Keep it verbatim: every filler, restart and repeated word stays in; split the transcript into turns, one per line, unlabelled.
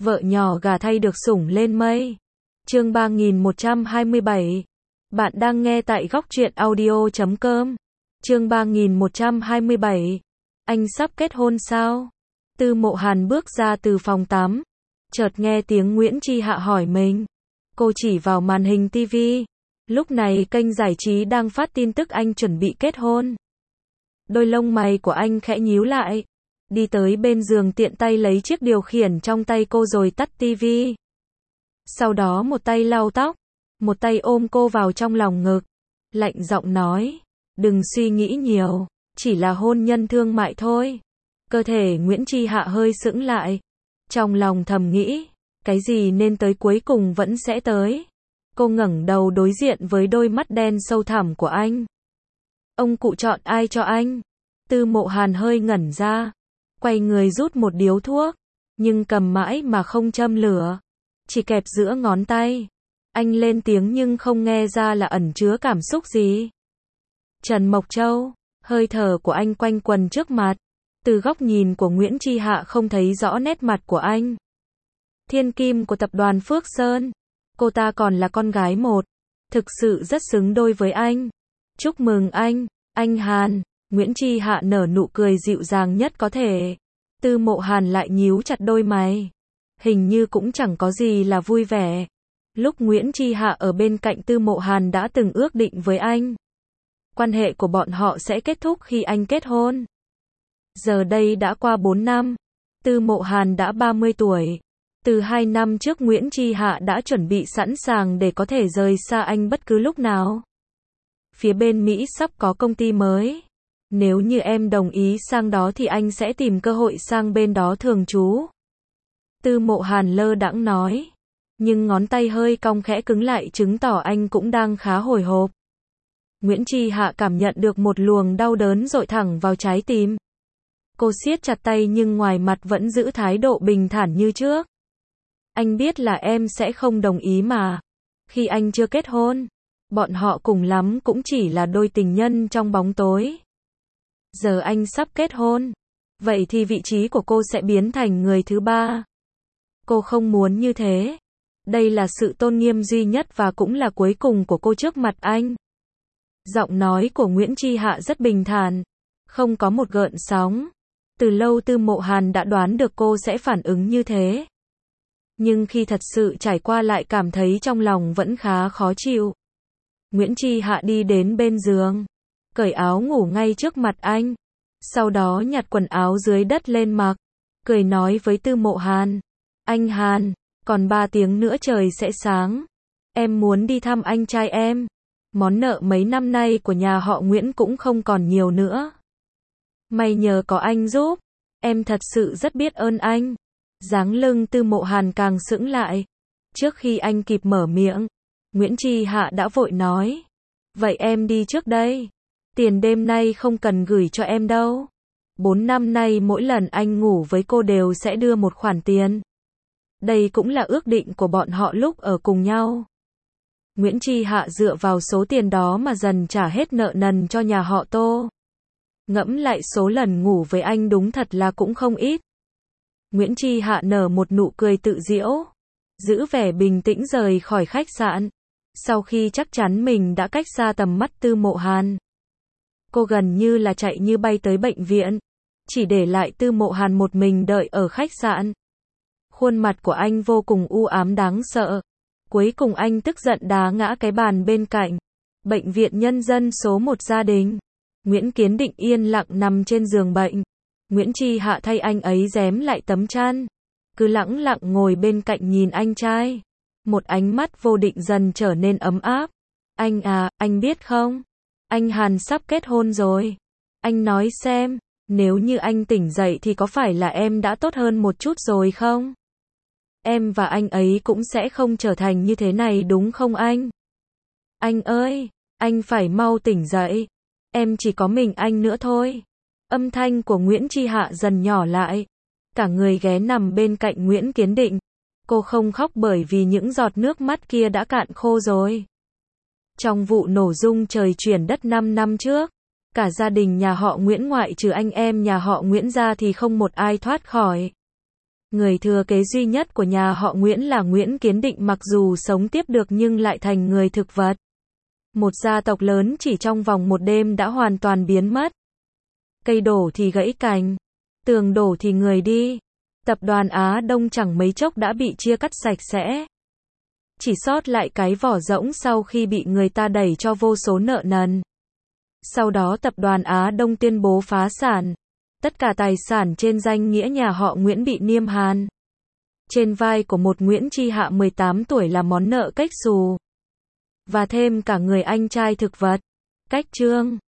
Vợ nhỏ gà thay được sủng lên mây. Chương ba nghìn một trăm hai mươi bảy. Bạn đang nghe tại góc truyện audio chấm com. Chương ba nghìn một trăm hai mươi bảy. Anh sắp kết hôn sao? Tư Mộ Hàn bước ra từ phòng tắm, chợt nghe tiếng Nguyễn Chi Hạ hỏi mình. Cô chỉ vào màn hình tivi. Lúc này kênh giải trí đang phát tin tức anh chuẩn bị kết hôn. Đôi lông mày của anh khẽ nhíu lại, đi tới bên giường tiện tay lấy chiếc điều khiển trong tay cô rồi tắt tivi. Sau đó một tay lau tóc, một tay ôm cô vào trong lòng ngực, lạnh giọng nói, đừng suy nghĩ nhiều, chỉ là hôn nhân thương mại thôi. Cơ thể Nguyễn Chi Hạ hơi sững lại, trong lòng thầm nghĩ, cái gì nên tới cuối cùng vẫn sẽ tới. Cô ngẩng đầu đối diện với đôi mắt đen sâu thẳm của anh. Ông cụ chọn ai cho anh? Tư Mộ Hàn hơi ngẩn ra, quay người rút một điếu thuốc, nhưng cầm mãi mà không châm lửa, chỉ kẹp giữa ngón tay. Anh lên tiếng nhưng không nghe ra là ẩn chứa cảm xúc gì. Trần Mộc Châu, hơi thở của anh quanh quần trước mặt, từ góc nhìn của Nguyễn Chi Hạ không thấy rõ nét mặt của anh. Thiên kim của tập đoàn Phước Sơn, cô ta còn là con gái một, thực sự rất xứng đôi với anh. Chúc mừng anh, anh Hàn. Nguyễn Chi Hạ nở nụ cười dịu dàng nhất có thể. Tư Mộ Hàn lại nhíu chặt đôi mày. Hình như cũng chẳng có gì là vui vẻ. Lúc Nguyễn Chi Hạ ở bên cạnh Tư Mộ Hàn đã từng ước định với anh, quan hệ của bọn họ sẽ kết thúc khi anh kết hôn. Giờ đây đã qua bốn năm, Tư Mộ Hàn đã ba mươi tuổi. Từ hai năm trước Nguyễn Chi Hạ đã chuẩn bị sẵn sàng để có thể rời xa anh bất cứ lúc nào. Phía bên Mỹ sắp có công ty mới. Nếu như em đồng ý sang đó thì anh sẽ tìm cơ hội sang bên đó thường trú. Tư Mộ Hàn lơ đãng nói. Nhưng ngón tay hơi cong khẽ cứng lại chứng tỏ anh cũng đang khá hồi hộp. Nguyễn Chi Hạ cảm nhận được một luồng đau đớn dội thẳng vào trái tim. Cô siết chặt tay nhưng ngoài mặt vẫn giữ thái độ bình thản như trước. Anh biết là em sẽ không đồng ý mà. Khi anh chưa kết hôn, bọn họ cùng lắm cũng chỉ là đôi tình nhân trong bóng tối. Giờ anh sắp kết hôn, vậy thì vị trí của cô sẽ biến thành người thứ ba. Cô không muốn như thế. Đây là sự tôn nghiêm duy nhất và cũng là cuối cùng của cô trước mặt anh. Giọng nói của Nguyễn Chi Hạ rất bình thản, không có một gợn sóng. Từ lâu Tư Mộ Hàn đã đoán được cô sẽ phản ứng như thế. Nhưng khi thật sự trải qua lại cảm thấy trong lòng vẫn khá khó chịu. Nguyễn Chi Hạ đi đến bên giường, cởi áo ngủ ngay trước mặt anh, sau đó nhặt quần áo dưới đất lên mặc, cười nói với Tư Mộ Hàn, anh Hàn, còn ba tiếng nữa trời sẽ sáng, em muốn đi thăm anh trai em, món nợ mấy năm nay của nhà họ Nguyễn cũng không còn nhiều nữa. May nhờ có anh giúp, em thật sự rất biết ơn anh. Dáng lưng Tư Mộ Hàn càng sững lại. Trước khi anh kịp mở miệng, Nguyễn Chi Hạ đã vội nói, vậy em đi trước đây. Tiền đêm nay không cần gửi cho em đâu. Bốn năm nay mỗi lần anh ngủ với cô đều sẽ đưa một khoản tiền. Đây cũng là ước định của bọn họ lúc ở cùng nhau. Nguyễn Chi Hạ dựa vào số tiền đó mà dần trả hết nợ nần cho nhà họ Tô. Ngẫm lại số lần ngủ với anh đúng thật là cũng không ít. Nguyễn Chi Hạ nở một nụ cười tự giễu, giữ vẻ bình tĩnh rời khỏi khách sạn. Sau khi chắc chắn mình đã cách xa tầm mắt Tư Mộ Hàn, cô gần như là chạy như bay tới bệnh viện, chỉ để lại Tư Mộ Hàn một mình đợi ở khách sạn. Khuôn mặt của anh vô cùng u ám đáng sợ. Cuối cùng anh tức giận đá ngã cái bàn bên cạnh. Bệnh viện Nhân dân số một gia đình. Nguyễn Kiến Định yên lặng nằm trên giường bệnh. Nguyễn Chi Hạ thay anh ấy rém lại tấm chăn, cứ lẳng lặng ngồi bên cạnh nhìn anh trai. Một ánh mắt vô định dần trở nên ấm áp. Anh à, anh biết không? Anh Hàn sắp kết hôn rồi. Anh nói xem, nếu như anh tỉnh dậy thì có phải là em đã tốt hơn một chút rồi không? Em và anh ấy cũng sẽ không trở thành như thế này đúng không anh? Anh ơi, anh phải mau tỉnh dậy. Em chỉ có mình anh nữa thôi. Âm thanh của Nguyễn Chi Hạ dần nhỏ lại. Cả người ghé nằm bên cạnh Nguyễn Kiến Định. Cô không khóc bởi vì những giọt nước mắt kia đã cạn khô rồi. Trong vụ nổ rung trời chuyển đất năm năm trước, cả gia đình nhà họ Nguyễn ngoại trừ anh em nhà họ Nguyễn ra thì không một ai thoát khỏi. Người thừa kế duy nhất của nhà họ Nguyễn là Nguyễn Kiến Định, mặc dù sống tiếp được nhưng lại thành người thực vật. Một gia tộc lớn chỉ trong vòng một đêm đã hoàn toàn biến mất. Cây đổ thì gãy cành, tường đổ thì người đi. Tập đoàn Á Đông chẳng mấy chốc đã bị chia cắt sạch sẽ. Chỉ sót lại cái vỏ rỗng sau khi bị người ta đẩy cho vô số nợ nần. Sau đó tập đoàn Á Đông tuyên bố phá sản. Tất cả tài sản trên danh nghĩa nhà họ Nguyễn bị niêm hàn. Trên vai của một Nguyễn Tri Hạ mười tám tuổi là món nợ cách xù. Và thêm cả người anh trai thực vật. Cách Trương